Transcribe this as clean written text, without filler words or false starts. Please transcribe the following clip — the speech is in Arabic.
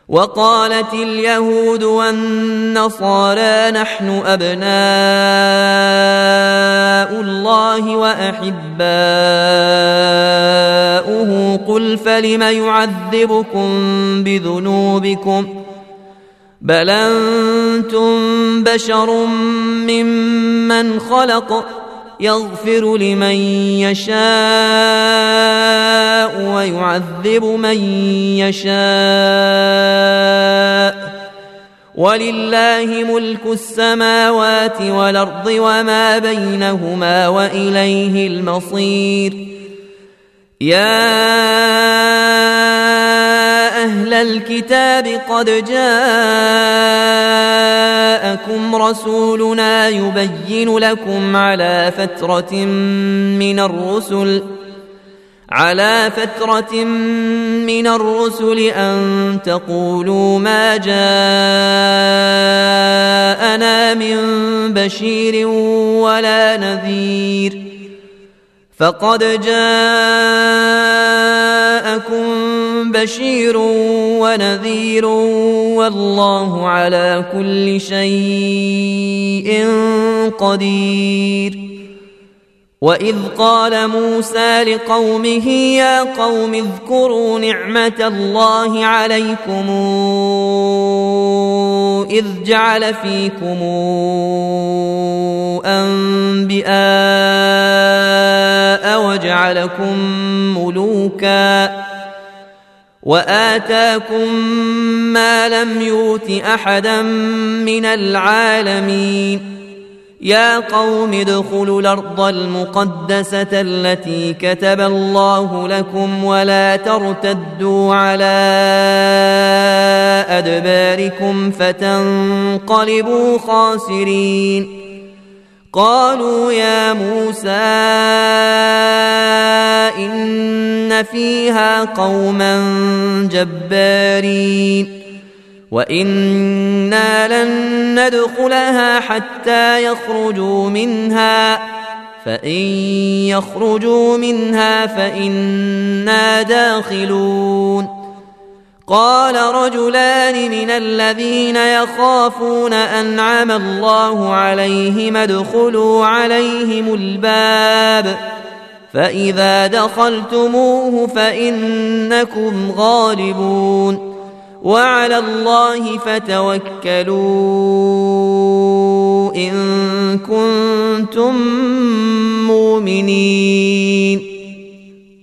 وقالت اليهود والنصارى نحن أبناء الله وأحباؤه قل فلم يعذبكم بذنوبكم بل أنتم بشر ممن خلق يغفر لمن يشاء ويعذب من يشاء ولله ملك السماوات والأرض وما بينهما وإليه المصير. يا أهل الكتاب قد جاءكم رسولنا يبين لكم على فترة من الرسل أن تقولوا ما جاءنا من بشير ولا نذير فقد جاءكم بشير ونذير والله على كل شيء قدير. وإذ قال موسى لقومه يا قوم اذكروا نعمة الله عليكم إذ جعل فيكم أنبياء وجعلكم ملوكا وآتاكم ما لم يؤت أحدا من العالمين. يا قوم ادخلوا الأرض المقدسة التي كتب الله لكم ولا ترتدوا على أدباركم فتنقلبوا خاسرين. قالوا يا موسى إن فيها قوما جبارين وإنا لن ندخلها حتى يخرجوا منها فإن يخرجوا منها فإنا داخلون. قال رجلان من الذين يخافون أنعم الله عليهم ادخلوا عليهم الباب فإذا دخلتموه فإنكم غالبون وعلى الله فتوكلوا إن كنتم مؤمنين.